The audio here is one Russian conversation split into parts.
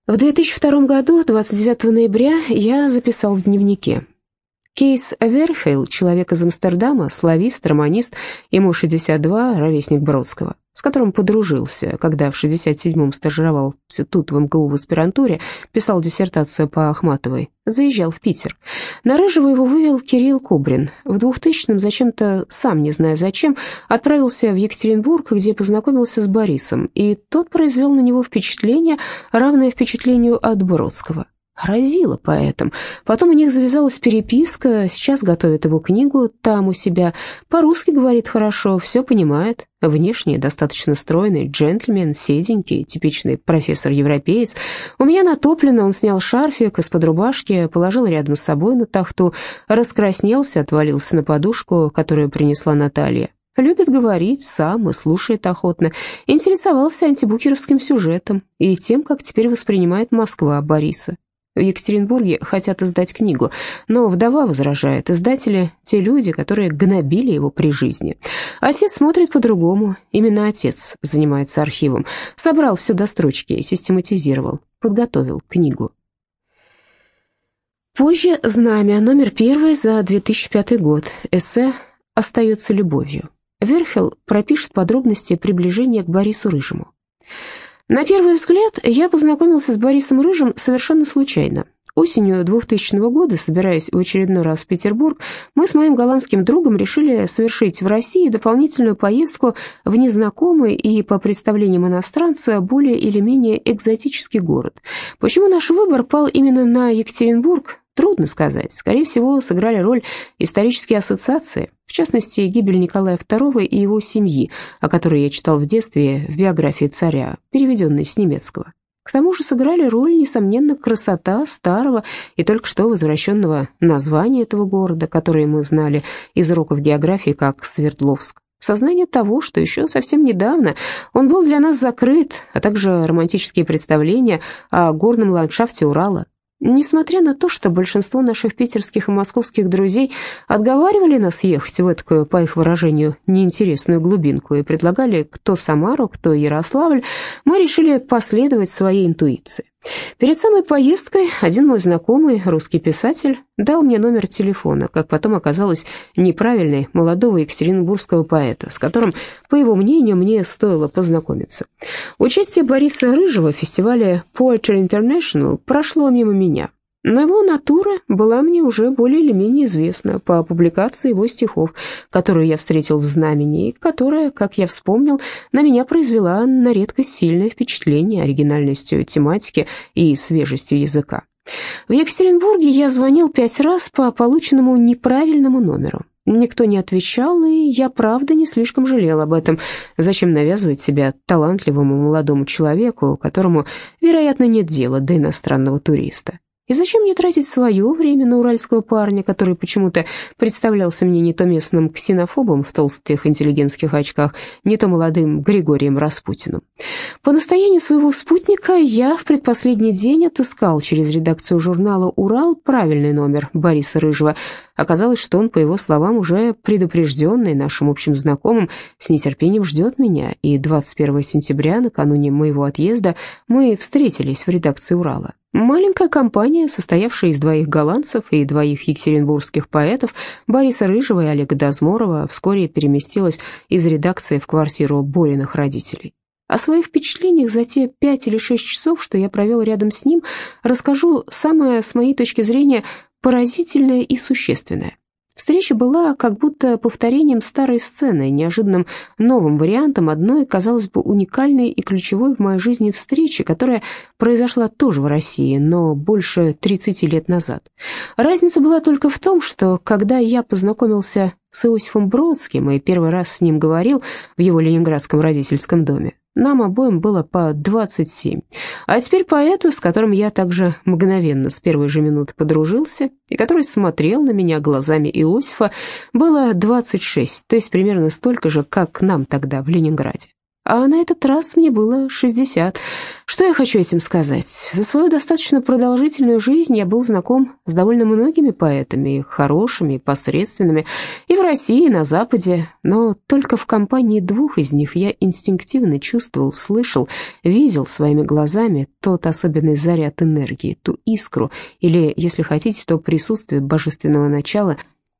В 2002 году, 29 ноября, я записал в дневнике: Кейс Верхейл, человек из Амстердама, славист, романист, ему 62, ровесник Бродского, с которым подружился, когда в 67-м стажировался тут в МГУ в аспирантуре, писал диссертацию по Ахматовой, заезжал в Питер. На Рыжего его вывел Кирилл Кубрин. В 2000-м зачем-то, сам не зная зачем, отправился в Екатеринбург, где познакомился с Борисом, и тот произвел на него впечатление, равное впечатлению от Бродского. Разило поэтом. Потом у них завязалась переписка, сейчас готовит его книгу там у себя. По-русски говорит хорошо, все понимает. Внешне достаточно стройный, джентльмен, седенький, типичный профессор-европеец. У меня натоплено, он снял шарфик из-под рубашки, положил рядом с собой на тахту, раскраснелся, отвалился на подушку, которую принесла Наталья. Любит говорить сам и слушает охотно. Интересовался антибукеровским сюжетом и тем, как теперь воспринимает Москва Бориса. В Екатеринбурге хотят издать книгу, но вдова возражает. Издатели – те люди, которые гнобили его при жизни. Отец смотрит по-другому. Именно отец занимается архивом. Собрал все до строчки, систематизировал, подготовил книгу. Позже «Знамя», номер 1 за 2005 год. Эссе «Остается любовью». Верхел пропишет подробности приближения к Борису Рыжему. На первый взгляд, я познакомился с Борисом Рыжим совершенно случайно. Осенью 2000 года, собираясь в очередной раз в Петербург, мы с моим голландским другом решили совершить в России дополнительную поездку в незнакомый и, по представлениям иностранца, более или менее экзотический город. Почему наш выбор пал именно на Екатеринбург? Трудно сказать. Скорее всего, сыграли роль исторические ассоциации, в частности, гибель Николая II и его семьи, о которой я читал в детстве в биографии царя, переведенной с немецкого. К тому же сыграли роль, несомненно, красота старого и только что возвращенного названия этого города, которое мы знали из уроков географии как Свердловск. Сознание того, что еще совсем недавно он был для нас закрыт, а также романтические представления о горном ландшафте Урала. Несмотря на то, что большинство наших питерских и московских друзей отговаривали нас ехать в эту, по их выражению, неинтересную глубинку и предлагали кто Самару, кто Ярославль, мы решили последовать своей интуиции. Перед самой поездкой один мой знакомый, русский писатель, дал мне номер телефона, как потом оказалось, неправильный, молодого екатеринбургского поэта, с которым, по его мнению, мне стоило познакомиться. Участие Бориса Рыжего в фестивале Poetry International прошло мимо меня, но его натура была мне уже более или менее известна по публикации его стихов, которую я встретил в «Знамени», и которая, как я вспомнил, на меня произвела на редкость сильное впечатление оригинальностью тематики и свежестью языка. В Екатеринбурге я звонил 5 раз по полученному неправильному номеру. Никто не отвечал, и я, правда, не слишком жалел об этом. Зачем навязывать себя талантливому молодому человеку, которому, вероятно, нет дела до иностранного туриста? И зачем мне тратить свое время на уральского парня, который почему-то представлялся мне не то местным ксенофобом в толстых интеллигентских очках, не то молодым Григорием Распутиным? По настоянию своего спутника я в предпоследний день отыскал через редакцию журнала «Урал» правильный номер Бориса Рыжего. Оказалось, что он, по его словам, уже предупрежденный нашим общим знакомым, с нетерпением ждет меня, и 21 сентября, накануне моего отъезда, мы встретились в редакции «Урала». Маленькая компания, состоявшая из 2 голландцев и 2 екатеринбургских поэтов, Бориса Рыжего и Олега Дозморова, вскоре переместилась из редакции в квартиру Бориных родителей. О своих впечатлениях за те 5 или 6 часов, что я провел рядом с ним, расскажу самое, с моей точки зрения, поразительное и существенное. Встреча была как будто повторением старой сцены, неожиданным новым вариантом одной, казалось бы, уникальной и ключевой в моей жизни встречи, которая произошла тоже в России, но больше 30 лет назад. Разница была только в том, что когда я познакомился с Иосифом Бродским и первый раз с ним говорил в его ленинградском родительском доме, нам обоим было по 27. А теперь поэту, с которым я также мгновенно с первой же минуты подружился, и который смотрел на меня глазами Иосифа, было 26, то есть примерно столько же, как нам тогда в Ленинграде. А на этот раз мне было 60. Что я хочу этим сказать? За свою достаточно продолжительную жизнь я был знаком с довольно многими поэтами, и хорошими, и посредственными, и в России, и на Западе, но только в компании двух из них я инстинктивно чувствовал, слышал, видел своими глазами тот особенный заряд энергии, ту искру, или, если хотите, то присутствие божественного начала,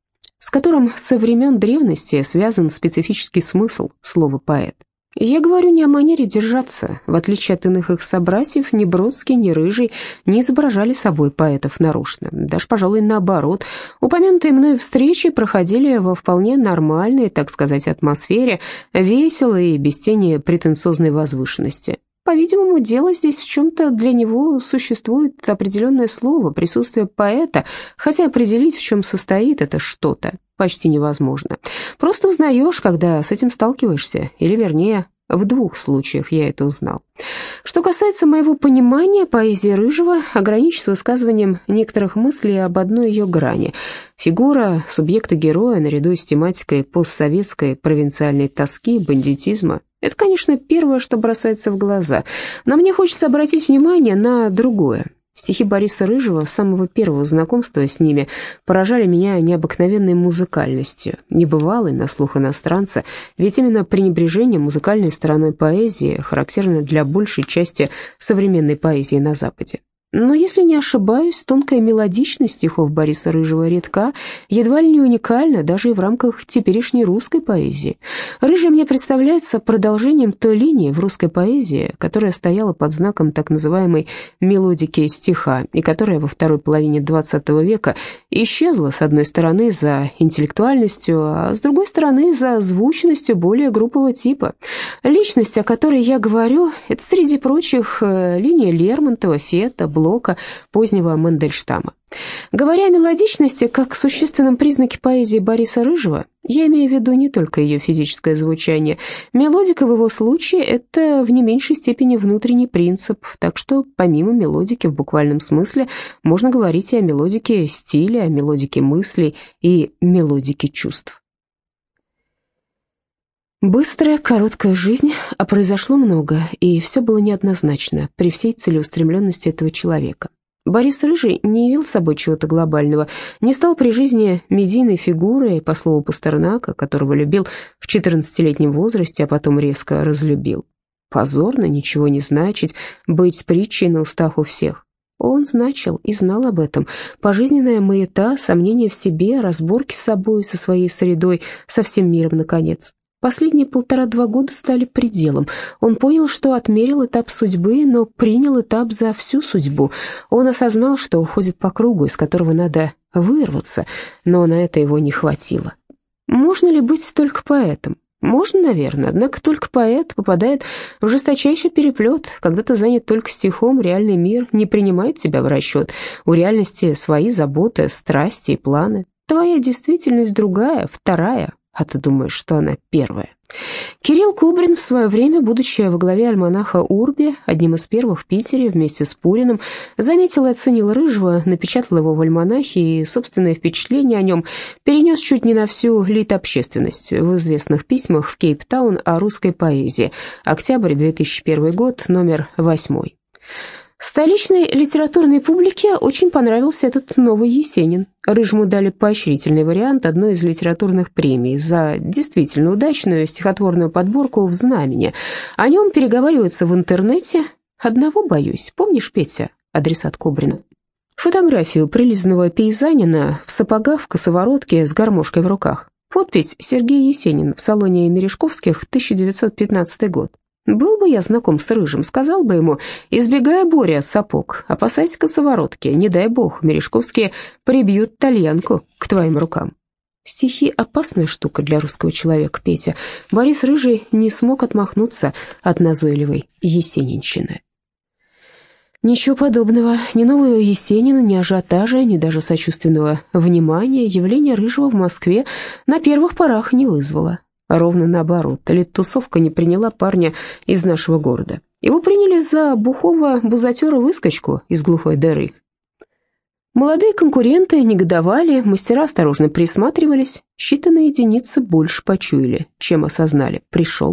с которым со времен древности связан специфический смысл слова «поэт». Я говорю не о манере держаться. В отличие от иных их собратьев, ни Бродский, ни Рыжий не изображали собой поэтов нарочно. Даже, пожалуй, наоборот. Упомянутые мной встречи проходили во вполне нормальной, так сказать, атмосфере, весело и без тени претенциозной возвышенности. По-видимому, дело здесь в чем-то для него существует определенное слово, присутствие поэта, хотя определить, в чем состоит это что-то, почти невозможно. Просто узнаешь, когда с этим сталкиваешься, или, вернее, в двух случаях я это узнал. Что касается моего понимания поэзии Рыжего, ограничусь высказыванием некоторых мыслей об одной ее грани. Фигура субъекта-героя наряду с тематикой постсоветской провинциальной тоски, бандитизма — это, конечно, первое, что бросается в глаза, но мне хочется обратить внимание на другое. Стихи Бориса Рыжего с самого первого знакомства с ними поражали меня необыкновенной музыкальностью, небывалой на слух иностранца, ведь именно пренебрежение музыкальной стороной поэзии характерно для большей части современной поэзии на Западе. Но, если не ошибаюсь, тонкая мелодичность стихов Бориса Рыжего редка, едва ли не уникальна даже и в рамках теперешней русской поэзии. Рыжий мне представляется продолжением той линии в русской поэзии, которая стояла под знаком так называемой мелодики стиха, и которая во второй половине XX века исчезла, с одной стороны, за интеллектуальностью, а с другой стороны, за звучностью более грубого типа. Личность, о которой я говорю, это, среди прочих, линия Лермонтова, Фета, Блока, позднего Мандельштама. Говоря о мелодичности как существенном признаке поэзии Бориса Рыжего, я имею в виду не только ее физическое звучание. Мелодика в его случае – это в не меньшей степени внутренний принцип, так что помимо мелодики в буквальном смысле можно говорить и о мелодике стиля, о мелодике мыслей и мелодике чувств. Быстрая, короткая жизнь, а произошло много, и все было неоднозначно при всей целеустремленности этого человека. Борис Рыжий не явил собой чего-то глобального, не стал при жизни медийной фигурой, по слову Пастернака, которого любил в 14-летнем возрасте, а потом резко разлюбил. Позорно, ничего не значить, быть притчей на устах у всех. Он значил и знал об этом. Пожизненная маята, сомнение в себе, разборки с собой, со своей средой, со всем миром, наконец. Последние 1,5-2 года стали пределом. Он понял, что отмерил этап судьбы, но принял этап за всю судьбу. Он осознал, что уходит по кругу, из которого надо вырваться, но на это его не хватило. Можно ли быть только поэтом? Можно, наверное, однако только поэт попадает в жесточайший переплет. Когда ты занят только стихом, реальный мир не принимает тебя в расчет. У реальности свои заботы, страсти и планы. Твоя действительность другая, вторая, а ты думаешь, что она первая. Кирилл Кубрин в свое время, будучи во главе альманаха «Урби», одним из первых в Питере вместе с Пуриным, заметил и оценил Рыжего, напечатал его в альманахе и собственное впечатление о нем перенес чуть не на всю лит-общественность в известных письмах в Кейптаун о русской поэзии. Октябрь 2001 год, номер 8. Столичной литературной публике очень понравился этот новый Есенин. Рыжему дали поощрительный вариант одной из литературных премий за действительно удачную стихотворную подборку «В знамени». О нем переговариваются в интернете. Одного боюсь. Помнишь, Петя, адресат Кубрина? Фотографию прилизанного пейзанина в сапогах, в косоворотке, с гармошкой в руках. Подпись «Сергей Есенин» в салоне Мережковских, 1915 год. Был бы я знаком с Рыжим, сказал бы ему: избегай, Боря, сапог, опасайся косоворотки, не дай бог, Мережковские прибьют тальянку к твоим рукам. Стихи — опасная штука для русского человека, Петя. Борис Рыжий не смог отмахнуться от назойливой есенинщины. Ничего подобного, ни нового Есенина, ни ажиотажа, ни даже сочувственного внимания явление Рыжего в Москве на первых порах не вызвало. Ровно наоборот, литтусовка не приняла парня из нашего города. Его приняли за бухого бузатера-выскочку из глухой дыры. Молодые конкуренты негодовали, мастера осторожно присматривались, считанные единицы больше почуяли, чем осознали. Пришел.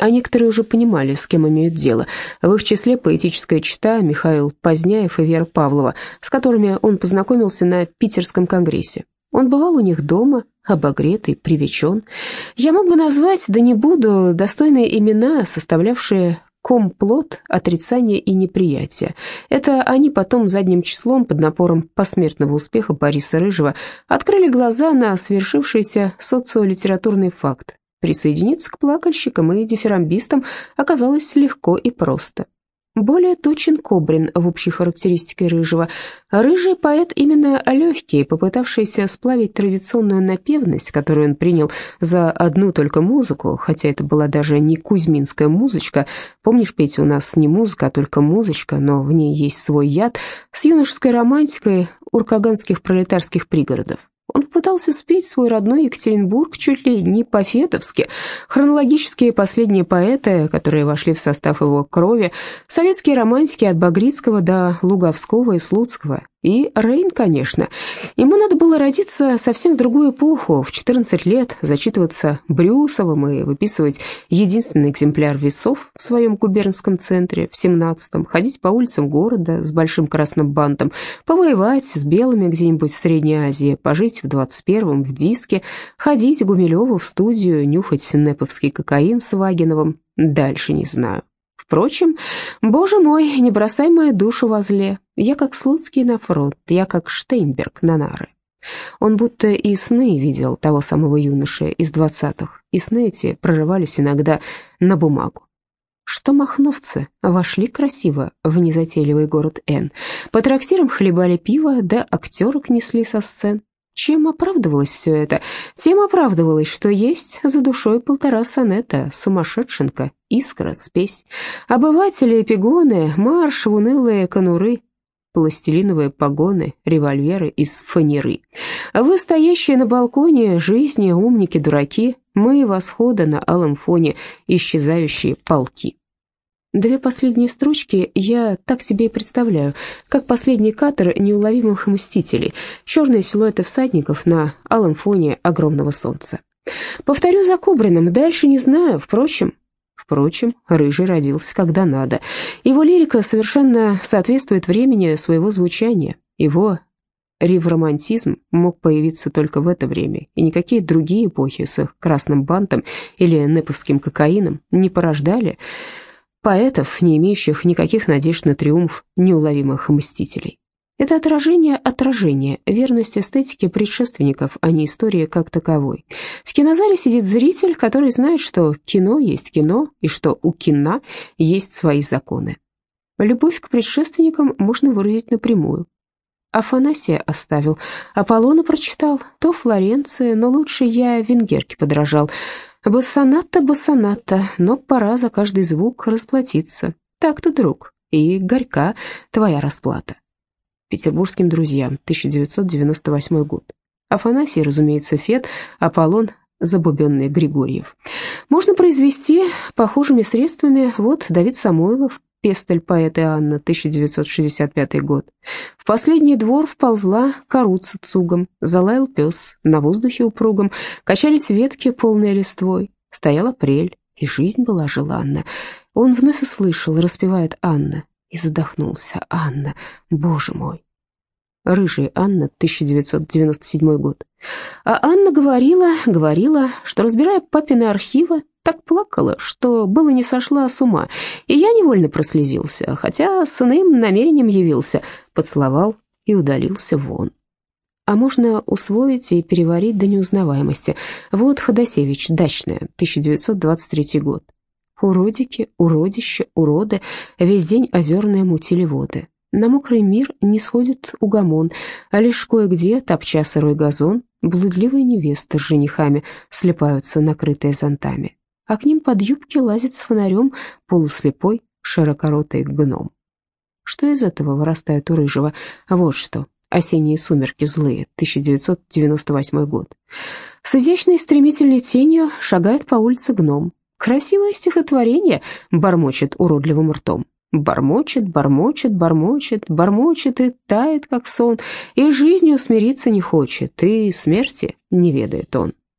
а некоторые уже понимали, с кем имеют дело. В их числе поэтическая чета Михаил Поздняев и Вера Павлова, с которыми он познакомился на Питерском конгрессе. Он бывал у них дома, обогретый, привечен. Я мог бы назвать, да не буду, достойные имена, составлявшие комплот отрицания и неприятия. Это они потом задним числом под напором посмертного успеха Бориса Рыжего открыли глаза на свершившийся социолитературный факт. Присоединиться к плакальщикам и дифирамбистам оказалось легко и просто. Более точен Кобрин в общей характеристике Рыжего. Рыжий поэт именно легкий, попытавшийся сплавить традиционную напевность, которую он принял за одну только музыку, хотя это была даже не кузьминская музычка. Помнишь, Петя, у нас не музыка, а только музычка, но в ней есть свой яд, с юношеской романтикой уркаганских пролетарских пригородов. Он попытался спеть свой родной Екатеринбург чуть ли не по-фетовски. Хронологические последние поэты, которые вошли в состав его крови, советские романтики от Багрицкого до Луговского и Слуцкого. И Рейн, конечно. Ему надо было родиться совсем в другую эпоху, в 14 лет, зачитываться Брюсовым и выписывать единственный экземпляр «Весов» в своем губернском центре в 17-м, ходить по улицам города с большим красным бантом, повоевать с белыми где-нибудь в Средней Азии, пожить в 21-м в Диске, ходить к Гумилеву в студию, нюхать неповский кокаин с Вагиновым. Дальше не знаю. Впрочем, боже мой, не бросай мою душу возле. Я как Слуцкий на фронт, я как Штейнберг на нары. Он будто и сны видел того самого юноши из 20-х, и сны эти прорывались иногда на бумагу. Что махновцы вошли красиво в незатейливый город Н. По трактирам хлебали пиво, да актерок несли со сцен. Чем оправдывалось все это? Тем оправдывалось, что есть за душой 1,5 сонета, сумасшедшенка, искра, спесь, обыватели, эпигоны, марш в унылые конуры, пластилиновые погоны, револьверы из фанеры. Вы, стоящие на балконе жизни, умники, дураки, мы восхода на алом фоне, исчезающие полки. 2 последние строчки я так себе и представляю, как последний катер неуловимых мстителей, черные силуэты всадников на алом фоне огромного солнца. Повторю за Кобриным, дальше не знаю, впрочем, Рыжий родился когда надо. Его лирика совершенно соответствует времени своего звучания. Его ревромантизм мог появиться только в это время, и никакие другие эпохи с их красным бантом или неповским кокаином не порождали поэтов, не имеющих никаких надежд на триумф неуловимых мстителей. Это отражение, верность эстетике предшественников, а не истории как таковой. В кинозале сидит зритель, который знает, что кино есть кино, и что у кино есть свои законы. Любовь к предшественникам можно выразить напрямую. Афанасия оставил, Аполлона прочитал, то Флоренции, но лучше я Венгерке подражал. Бассоната, но пора за каждый звук расплатиться. Так-то, друг, и горька твоя расплата. Петербургским друзьям, 1998 год. Афанасий, разумеется, Фет, Аполлон, забубенный Григорьев. Можно произвести похожими средствами, вот Давид Самойлов, Пестель поэта Анна, 1965 год. В последний двор вползла коруца цугом, залаял пес, на воздухе упругом качались ветки, полные листвой. Стоял апрель, и жизнь была желанна. Он вновь услышал, распевает Анна, и задохнулся. Анна, боже мой. Рыжий, Анна, 1997 год. А Анна говорила, что, разбирая папины архивы, так плакала, что было не сошла с ума, и я невольно прослезился, хотя с иным намерением явился, поцеловал и удалился вон. А можно усвоить и переварить до неузнаваемости. Вот Ходосевич, «Дачная», 1923 год. Уродики, уродища, уроды, весь день озерные мутили воды. На мокрый мир не сходит угомон, а лишь кое-где, топча сырой газон, блудливые невесты с женихами слепаются, накрытые зонтами, а к ним под юбки лазит с фонарем полуслепой, широкоротый гном. Что из этого вырастает у Рыжего? Вот что. «Осенние сумерки злые», 1998 год. С изящной стремительной тенью шагает по улице гном. «Красивое стихотворение», — бормочет уродливым ртом. Бормочет, бормочет, бормочет, бормочет и тает, как сон, и жизнью смириться не хочет, и смерти не ведает он.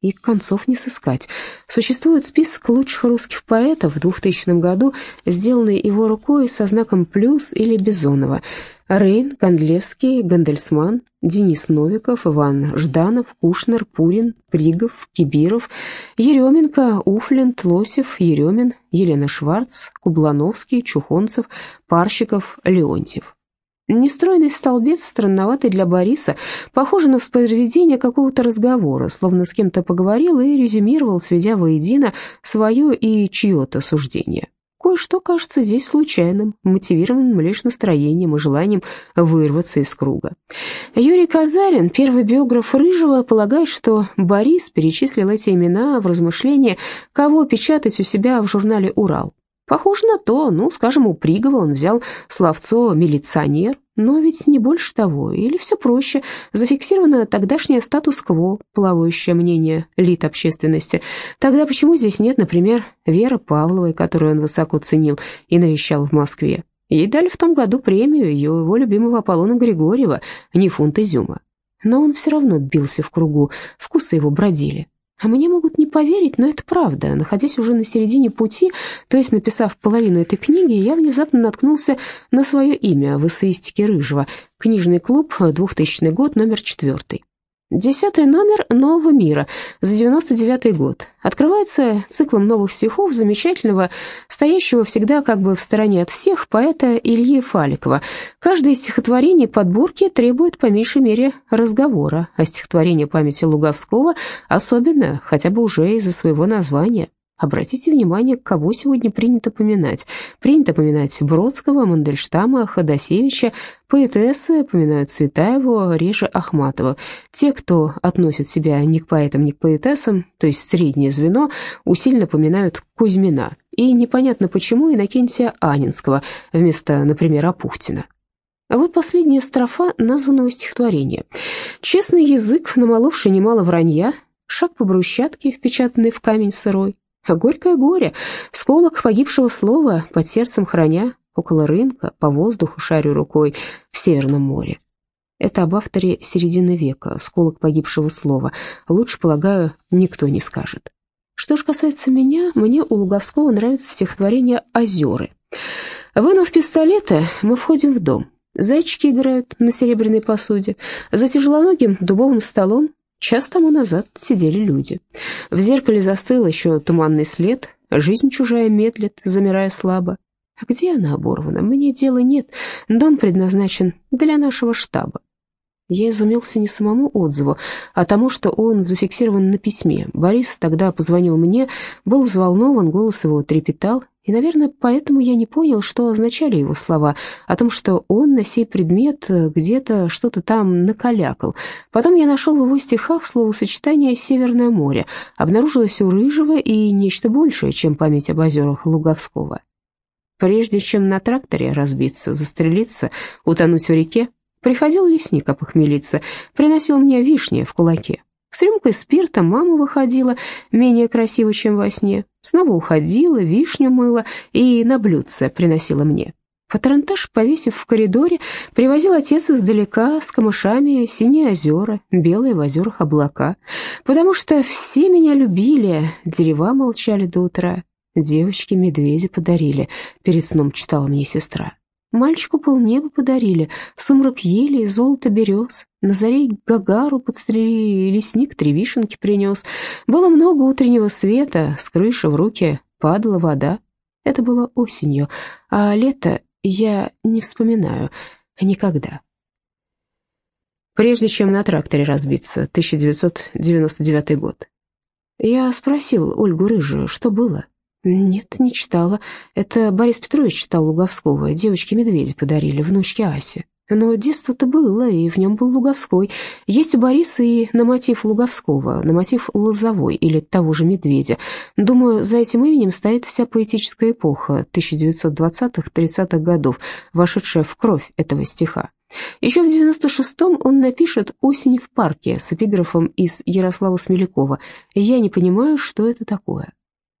и концов не сыскать. Существует список лучших русских поэтов в 2000 году, сделанный его рукой со знаком «плюс» или Бизонова. Рейн, Гондлевский, Гандельсман, Денис Новиков, Иван Жданов, Кушнер, Пурин, Пригов, Кибиров, Еременко, Уфлент, Лосев, Еремин, Елена Шварц, Кублановский, Чухонцев, Парщиков, Леонтьев. Нестройный столбец, странноватый для Бориса, похоже на воспроизведение какого-то разговора, словно с кем-то поговорил и резюмировал, сведя воедино свое и чье-то суждение. Кое-что кажется здесь случайным, мотивированным лишь настроением и желанием вырваться из круга. Юрий Казарин, первый биограф Рыжего, полагает, что Борис перечислил эти имена в размышлении, кого печатать у себя в журнале «Урал». Похоже на то, скажем, у Пригова он взял словцо «милиционер», но ведь не больше того, или все проще, зафиксировано тогдашнее статус-кво, плавающее мнение лид общественности. Тогда почему здесь нет, например, Веры Павловой, которую он высоко ценил и навещал в Москве? Ей дали в том году премию его любимого Аполлона Григорьева, не фунт изюма. Но он все равно бился в кругу, вкусы его бродили. А мне могут не поверить, но это правда. Находясь уже на середине пути, то есть написав половину этой книги, я внезапно наткнулся на свое имя в эссеистике Рыжего. Книжный клуб, 2000 год, номер 4. 10-й номер «Нового мира» за 99-й год. Открывается циклом новых стихов замечательного, стоящего всегда как бы в стороне от всех, поэта Ильи Фаликова. Каждое из стихотворений подборки требует по меньшей мере разговора, а стихотворение памяти Луговского особенно, хотя бы уже из-за своего названия. Обратите внимание, кого сегодня принято поминать. Принято поминать Бродского, Мандельштама, Ходосевича, поэтессы поминают Цветаеву, реже Ахматову. Те, кто относит себя ни к поэтам, ни к поэтессам, то есть среднее звено, усиленно поминают Кузьмина. И непонятно почему Иннокентия Анинского вместо, например, Апухтина. А вот последняя строфа названного стихотворения. «Честный язык, намоловший немало вранья, шаг по брусчатке, впечатанный в камень сырой. А горькое горе, сколок погибшего слова под сердцем храня, около рынка, по воздуху шарю рукой в Северном море». Это об авторе середины века, сколок погибшего слова. Лучше, полагаю, никто не скажет. Что ж касается меня, мне у Луговского нравится стихотворение «Озеры». Вынув пистолеты, мы входим в дом. Зайчики играют на серебряной посуде. За тяжелоногим дубовым столом час тому назад сидели люди. В зеркале застыл еще туманный след, жизнь чужая медлит, замирая слабо. А где она оборвана? Мне дела нет, дом предназначен для нашего штаба. Я изумился не самому отзыву, а тому, что он зафиксирован на письме. Борис тогда позвонил мне, был взволнован, голос его трепетал, и, наверное, поэтому я не понял, что означали его слова о том, что он на сей предмет где-то что-то там накалякал. Потом я нашел в его стихах словосочетание «Северное море». Обнаружилось у Рыжего и нечто большее, чем память об озерах Луговского. Прежде чем на тракторе разбиться, застрелиться, утонуть в реке, приходил лесник опохмелиться, приносил мне вишни в кулаке. С рюмкой спирта мама выходила, менее красиво, чем во сне. Снова уходила, вишню мыла и на блюдце приносила мне. Патронтаж, повесив в коридоре, привозил отец издалека с камышами синие озера, белые в озерах облака. Потому что все меня любили, дерева молчали до утра. Девочки медведя подарили, перед сном читала мне сестра. Мальчику полнеба подарили, сумрак ели и золото берез. На заре Гагару подстрелили, лесник три вишенки принес. Было много утреннего света, с крыши в руки падала вода. Это было осенью, а лето я не вспоминаю никогда. Прежде чем на тракторе разбиться, 1999 год. Я спросил Ольгу Рыжую, что было. Нет, не читала. Это Борис Петрович читал Луговского. Девочки-медведи подарили, внучке Асе. Но детство-то было, и в нем был Луговской. Есть у Бориса и на мотив Луговского, на мотив Лозовой или того же Медведя. Думаю, за этим именем стоит вся поэтическая эпоха 1920-30-х годов, вошедшая в кровь этого стиха. Еще в 96-м он напишет «Осень в парке» с эпиграфом из Ярослава Смелякова. Я не понимаю, что это такое.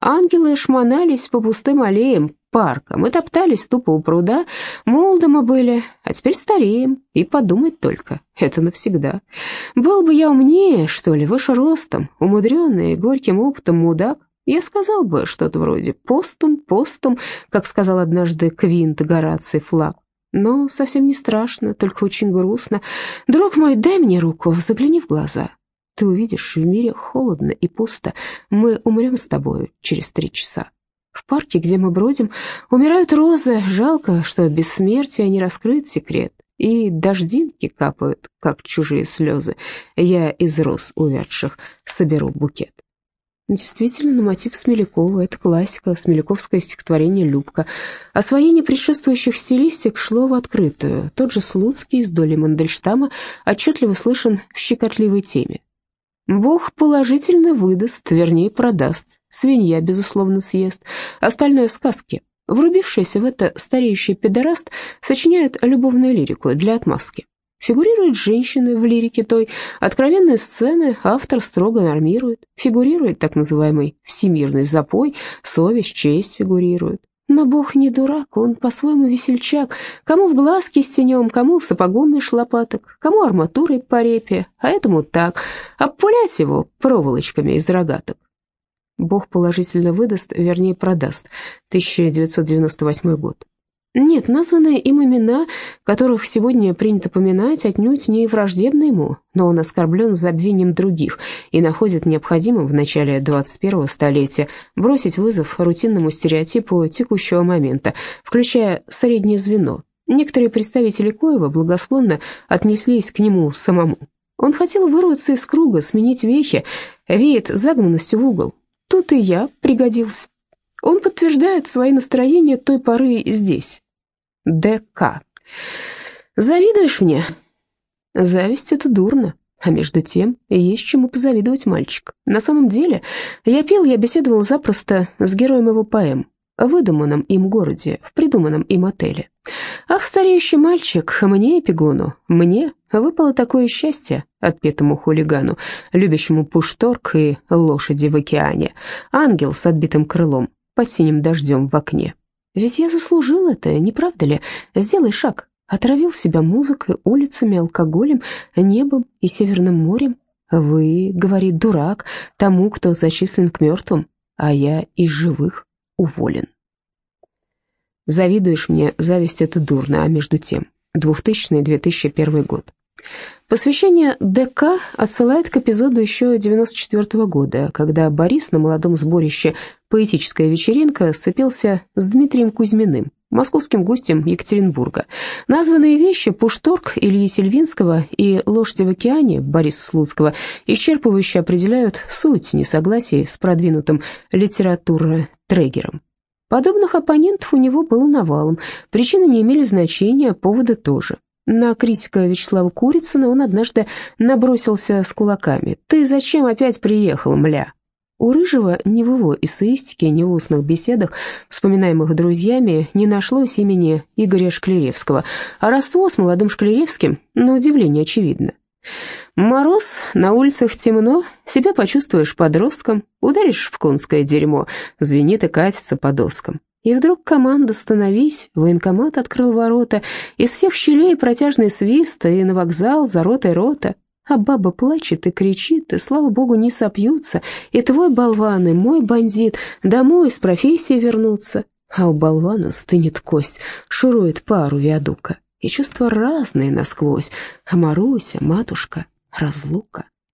Ангелы шмонались по пустым аллеям парка, мы топтались тупо у пруда, молоды мы были, а теперь стареем, и подумать только, это навсегда. Был бы я умнее, что ли, выше ростом, умудренный и горьким опытом мудак, я сказал бы что-то вроде «постум, постум», как сказал однажды Квинт Гораций Флаг. Но совсем не страшно, только очень грустно. Друг мой, дай мне руку, загляни в глаза. Ты увидишь, в мире холодно и пусто. Мы умрем с тобою через 3 часа. В парке, где мы бродим, умирают розы. Жалко, что бессмертие не раскрыт секрет. И дождинки капают, как чужие слезы. Я из роз увядших соберу букет. Действительно, на мотив Смелякова, это классика, смеляковское стихотворение «Любка». Освоение предшествующих стилистик шло в открытую. Тот же Слуцкий с долей Мандельштама отчетливо слышен в щекотливой теме. «Бог положительно выдаст, вернее продаст, свинья, безусловно, съест, остальное сказки». Врубившийся в это стареющий педераст сочиняет любовную лирику для отмазки. Фигурируют женщины в лирике той, откровенные сцены автор строго нормирует. Фигурирует так называемый всемирный запой, совесть, честь фигурирует. Но Бог не дурак, он по-своему весельчак. Кому в глаз кистенем, кому сапогом меж лопаток, кому арматурой по репе, а этому так, обпулять его проволочками из рогаток. Бог положительно выдаст, вернее продаст. 1998 год. Нет, названные им имена, которых сегодня принято поминать, отнюдь не враждебны ему, но он оскорблен забвением других и находит необходимым в начале 21-го столетия бросить вызов рутинному стереотипу текущего момента, включая среднее звено. Некоторые представители коего благосклонно отнеслись к нему самому. Он хотел вырваться из круга, сменить вехи, веет загнанностью в угол. Тут и я пригодился. Он подтверждает свои настроения той поры здесь. Д.К. Завидуешь мне? Зависть — это дурно, а между тем есть чему позавидовать, мальчик. На самом деле, я беседовал запросто с героем его поэм, в выдуманном им городе, в придуманном им отеле. Ах, стареющий мальчик, мне, Эпигону, мне выпало такое счастье, отпетому хулигану, любящему пушторг и лошади в океане, ангел с отбитым крылом под синим дождем в окне. Ведь я заслужил это, не правда ли? Сделай шаг. Отравил себя музыкой, улицами, алкоголем, небом и Северным морем. Вы, говорит дурак, тому, кто зачислен к мертвым, а я из живых уволен. Завидуешь мне, зависть — это дурно, а между тем. 2000-2001 год. Посвящение ДК отсылает к эпизоду еще 94 года, когда Борис на молодом сборище «Поэтическая вечеринка» сцепился с Дмитрием Кузьминым, московским гостем Екатеринбурга. Названные вещи «Пушторг» Ильи Сильвинского и «Лошади в океане» Бориса Слуцкого исчерпывающе определяют суть несогласий с продвинутым литературотрегером. Подобных оппонентов у него было навалом, причины не имели значения, поводы тоже. На критика Вячеслава Курицына он однажды набросился с кулаками. «Ты зачем опять приехал, мля?» У Рыжего ни в его эссеистике, ни в устных беседах, вспоминаемых друзьями, не нашлось имени Игоря Шклеревского, а родство с молодым Шклеревским, на удивление, очевидно. Мороз, на улицах темно, себя почувствуешь подростком, ударишь в конское дерьмо, звенит и катится по доскам. И вдруг команда «Становись», военкомат открыл ворота, из всех щелей протяжный свист, и на вокзал за ротой рота. А баба плачет и кричит, и, слава богу, не сопьются, и твой болван, и мой бандит домой с профессии вернутся. А у болвана стынет кость, шурует пару виадука, и чувства разные насквозь, а Маруся, матушка, разлука.